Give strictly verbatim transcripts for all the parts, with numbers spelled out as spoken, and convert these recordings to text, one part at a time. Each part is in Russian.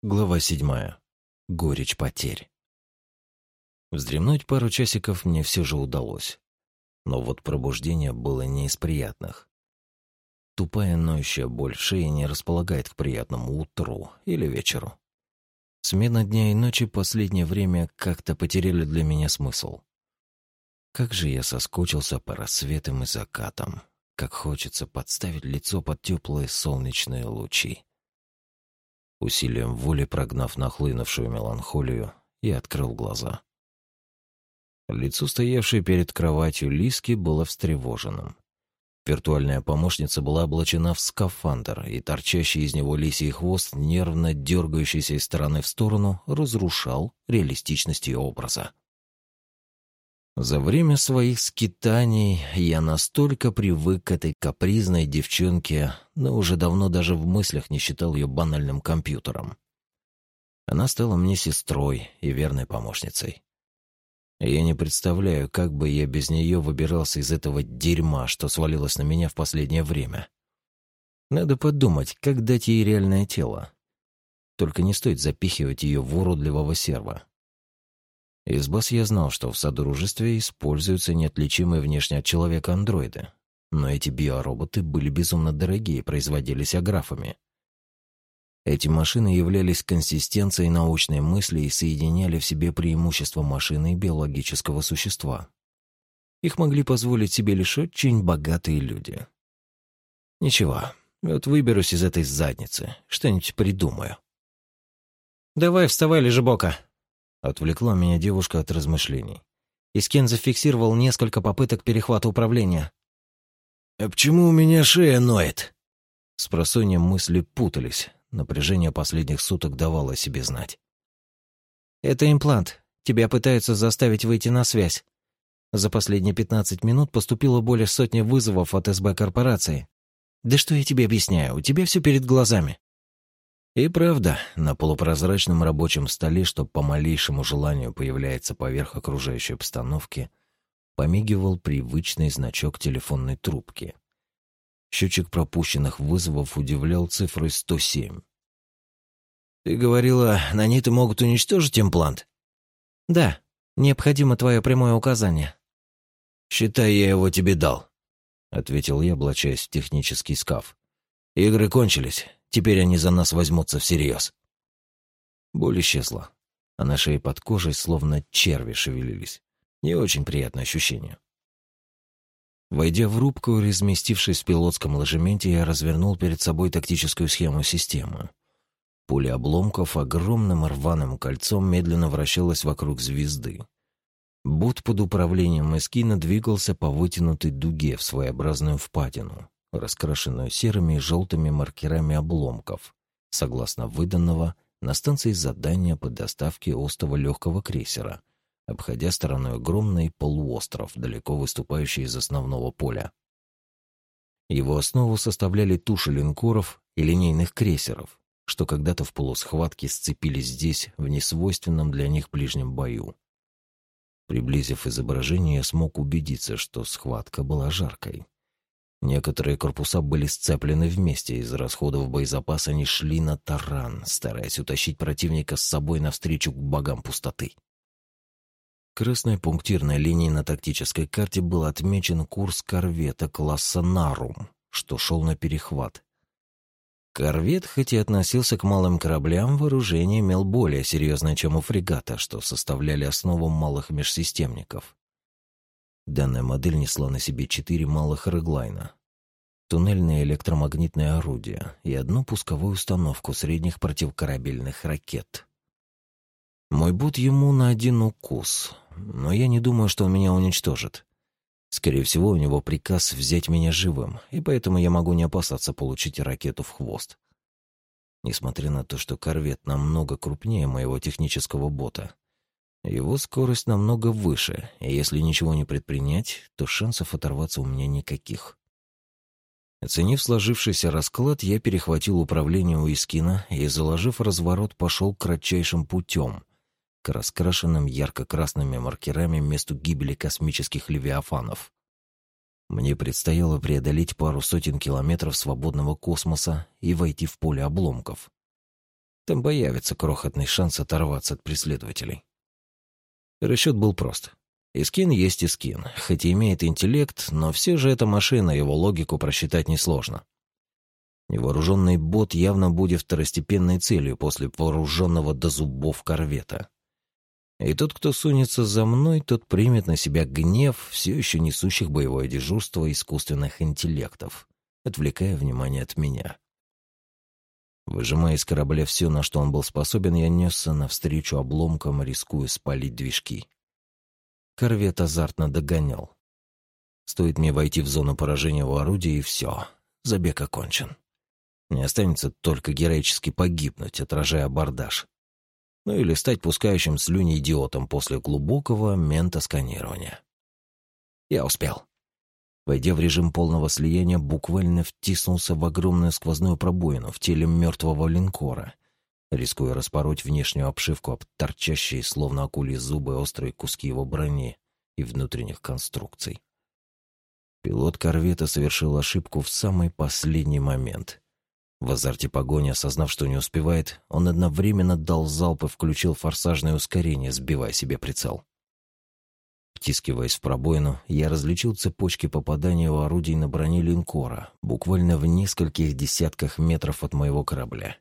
Глава седьмая. Горечь потерь. Вздремнуть пару часиков мне все же удалось. Но вот пробуждение было не из приятных. Тупая ноющая боль в шее не располагает к приятному утру или вечеру. Смена дня и ночи последнее время как-то потеряли для меня смысл. Как же я соскучился по рассветам и закатам. Как хочется подставить лицо под теплые солнечные лучи. Усилием воли прогнав нахлынувшую меланхолию, я открыл глаза. Лицо, стоявшее перед кроватью Лиски, было встревоженным. Виртуальная помощница была облачена в скафандр, и торчащий из него лисий хвост, нервно дергающийся из стороны в сторону, разрушал реалистичность ее образа. За время своих скитаний я настолько привык к этой капризной девчонке, но уже давно даже в мыслях не считал ее банальным компьютером. Она стала мне сестрой и верной помощницей. Я не представляю, как бы я без нее выбирался из этого дерьма, что свалилось на меня в последнее время. Надо подумать, как дать ей реальное тело. Только не стоит запихивать ее в уродливого серва. Из баз я знал, что в Содружестве используются неотличимые внешне от человека андроиды, но эти биороботы были безумно дорогие и производились аграфами. Эти машины являлись консистенцией научной мысли и соединяли в себе преимущества машины и биологического существа. Их могли позволить себе лишь очень богатые люди. Ничего, вот выберусь из этой задницы, что-нибудь придумаю. «Давай, вставай, лежебока!» Отвлекла меня девушка от размышлений. Искин зафиксировал несколько попыток перехвата управления. «А почему у меня шея ноет?» Спросонья мысли путались. Напряжение последних суток давало о себе знать. «Это имплант. Тебя пытаются заставить выйти на связь. За последние пятнадцать минут поступило более сотни вызовов от СБ-корпорации. Да что я тебе объясняю, у тебя все перед глазами». И правда, на полупрозрачном рабочем столе, что по малейшему желанию появляется поверх окружающей обстановки, помигивал привычный значок телефонной трубки. Счетчик пропущенных вызовов удивлял цифрой сто семь. «Ты говорила, наниты могут уничтожить имплант?» «Да, необходимо твое прямое указание». «Считай, я его тебе дал», — ответил я, облачаясь в технический скаф. «Игры кончились. Теперь они за нас возьмутся всерьез». Боль исчезла, а на шее под кожей словно черви шевелились. Не очень приятное ощущение. Войдя в рубку и разместившись в пилотском ложементе, я развернул перед собой тактическую схему системы. Пуля обломков огромным рваным кольцом медленно вращалась вокруг звезды. Бот под управлением Эскина двигался по вытянутой дуге в своеобразную впадину, раскрашенную серыми и желтыми маркерами обломков, согласно выданного на станции задания по доставке остова легкого крейсера, обходя стороной огромный полуостров, далеко выступающий из основного поля. Его основу составляли туши линкоров и линейных крейсеров, что когда-то в полусхватке сцепились здесь в несвойственном для них ближнем бою. Приблизив изображение, я смог убедиться, что схватка была жаркой. Некоторые корпуса были сцеплены вместе, из расходов боезапаса они шли на таран, стараясь утащить противника с собой навстречу к богам пустоты. Красной пунктирной линией на тактической карте был отмечен курс корвета класса «Нарум», что шел на перехват. Корвет, хоть и относился к малым кораблям, вооружение имел более серьезное, чем у фрегата, что составляли основу малых межсистемников. Данная модель несла на себе четыре малых реглайна, туннельное электромагнитное орудие и одну пусковую установку средних противокорабельных ракет. Мой бот ему на один укус, но я не думаю, что он меня уничтожит. Скорее всего, у него приказ взять меня живым, и поэтому я могу не опасаться получить ракету в хвост. Несмотря на то, что корвет намного крупнее моего технического бота, его скорость намного выше, и если ничего не предпринять, то шансов оторваться у меня никаких. Оценив сложившийся расклад, я перехватил управление у Искина и, заложив разворот, пошел кратчайшим путем, к раскрашенным ярко-красными маркерами месту гибели космических левиафанов. Мне предстояло преодолеть пару сотен километров свободного космоса и войти в поле обломков. Там появится крохотный шанс оторваться от преследователей. Расчет был прост. Искин есть Искин, хоть и имеет интеллект, но все же эта машина, его логику просчитать несложно. Невооруженный бот явно будет второстепенной целью после вооруженного до зубов корвета. И тот, кто сунется за мной, тот примет на себя гнев все еще несущих боевое дежурство искусственных интеллектов, отвлекая внимание от меня. Выжимая из корабля все, на что он был способен, я несся навстречу обломкам, рискуя спалить движки. Корвет азартно догонял. Стоит мне войти в зону поражения у орудия, и все, забег окончен. Не останется только героически погибнуть, отражая абордаж. Ну или стать пускающим слюни идиотом после глубокого ментосканирования. Я успел. Войдя в режим полного слияния, буквально втиснулся в огромную сквозную пробоину в теле мертвого линкора, рискуя распороть внешнюю обшивку об торчащие, словно акульи зубы, острые куски его брони и внутренних конструкций. Пилот корвета совершил ошибку в самый последний момент. В азарте погони, осознав, что не успевает, он одновременно дал залп и включил форсажное ускорение, сбивая себе прицел. Втискиваясь в пробоину, я различил цепочки попадания у орудий на броне линкора, буквально в нескольких десятках метров от моего корабля.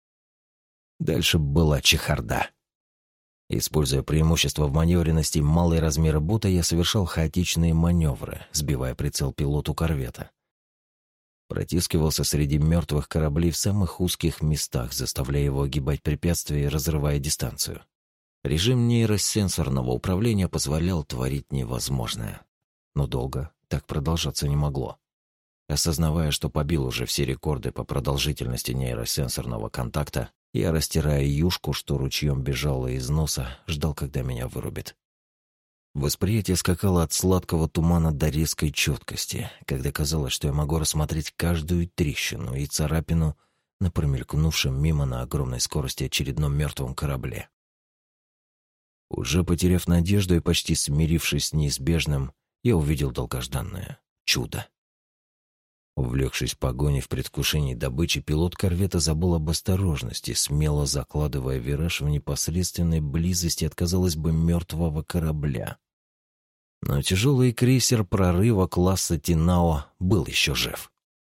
Дальше была чехарда. Используя преимущество в маневренности и малые размеры бота, я совершал хаотичные маневры, сбивая прицел пилоту корвета. Протискивался среди мертвых кораблей в самых узких местах, заставляя его огибать препятствия и разрывая дистанцию. Режим нейросенсорного управления позволял творить невозможное. Но долго так продолжаться не могло. Осознавая, что побил уже все рекорды по продолжительности нейросенсорного контакта, я, растирая юшку, что ручьем бежала из носа, ждал, когда меня вырубит. Восприятие скакало от сладкого тумана до резкой четкости, когда казалось, что я могу рассмотреть каждую трещину и царапину на промелькнувшем мимо на огромной скорости очередном мертвом корабле. Уже потеряв надежду и почти смирившись с неизбежным, я увидел долгожданное чудо. Увлекшись погоней в предвкушении добычи, пилот корвета забыл об осторожности, смело закладывая вираж в непосредственной близости от, казалось бы, мертвого корабля. Но тяжелый крейсер прорыва класса Тинао был еще жив.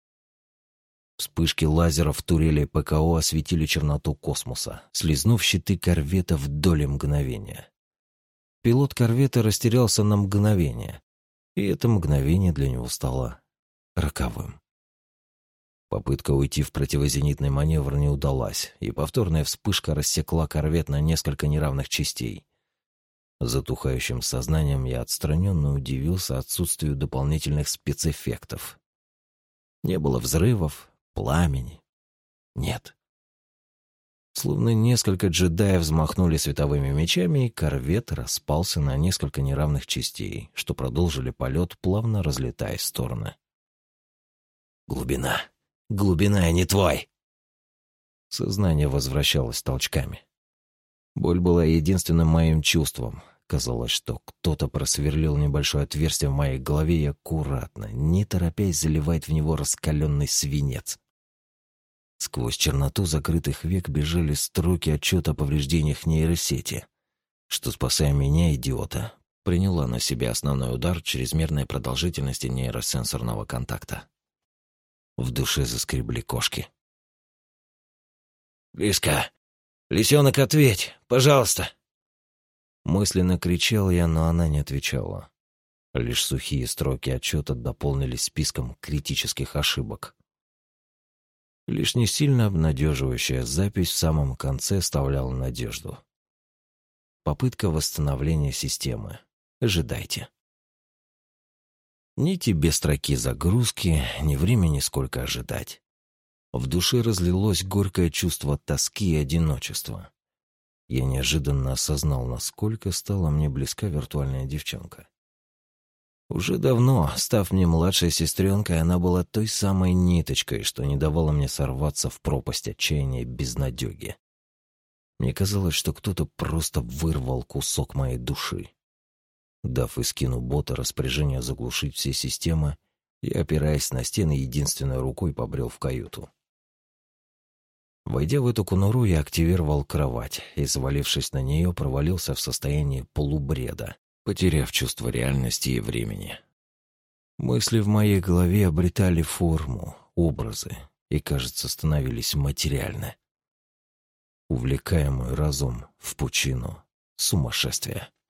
Вспышки лазеров турели ПКО осветили черноту космоса, слизнув щиты корвета в доли мгновения. Пилот корвета растерялся на мгновение, и это мгновение для него стало роковым. Попытка уйти в противозенитный маневр не удалась, и повторная вспышка рассекла корвет на несколько неравных частей. Затухающим сознанием я отстраненно удивился отсутствию дополнительных спецэффектов. Не было взрывов, пламени. Нет. Словно несколько джедаев взмахнули световыми мечами, и корвет распался на несколько неравных частей, что продолжили полет, плавно разлетаясь в стороны. Глубина. Глубина, я не твой. Сознание возвращалось толчками. Боль была единственным моим чувством. Казалось, что кто-то просверлил небольшое отверстие в моей голове и аккуратно, не торопясь, заливает в него раскаленный свинец. Сквозь черноту закрытых век бежали строки отчета о повреждениях нейросети, что, спасая меня, идиота, приняла на себя основной удар чрезмерной продолжительности нейросенсорного контакта. В душе заскребли кошки. «Лиска! Лисенок, ответь! Пожалуйста!» Мысленно кричал я, но она не отвечала. Лишь сухие строки отчета дополнились списком критических ошибок. Лишь не сильно обнадеживающая запись в самом конце оставляла надежду. Попытка восстановления системы. Ожидайте. Ни тебе строки загрузки, ни времени сколько ожидать. В душе разлилось горькое чувство тоски и одиночества. Я неожиданно осознал, насколько стала мне близка виртуальная девчонка. Уже давно, став мне младшей сестренкой, она была той самой ниточкой, что не давала мне сорваться в пропасть отчаяния и безнадёги. Мне казалось, что кто-то просто вырвал кусок моей души. Дав Искину бота распоряжение заглушить все системы, я, опираясь на стены, единственной рукой побрел в каюту. Войдя в эту конуру, я активировал кровать и, завалившись на нее, провалился в состоянии полубреда, потеряв чувство реальности и времени. Мысли в моей голове обретали форму, образы и, кажется, становились материальны. Увлекая мой разум в пучину сумасшествия.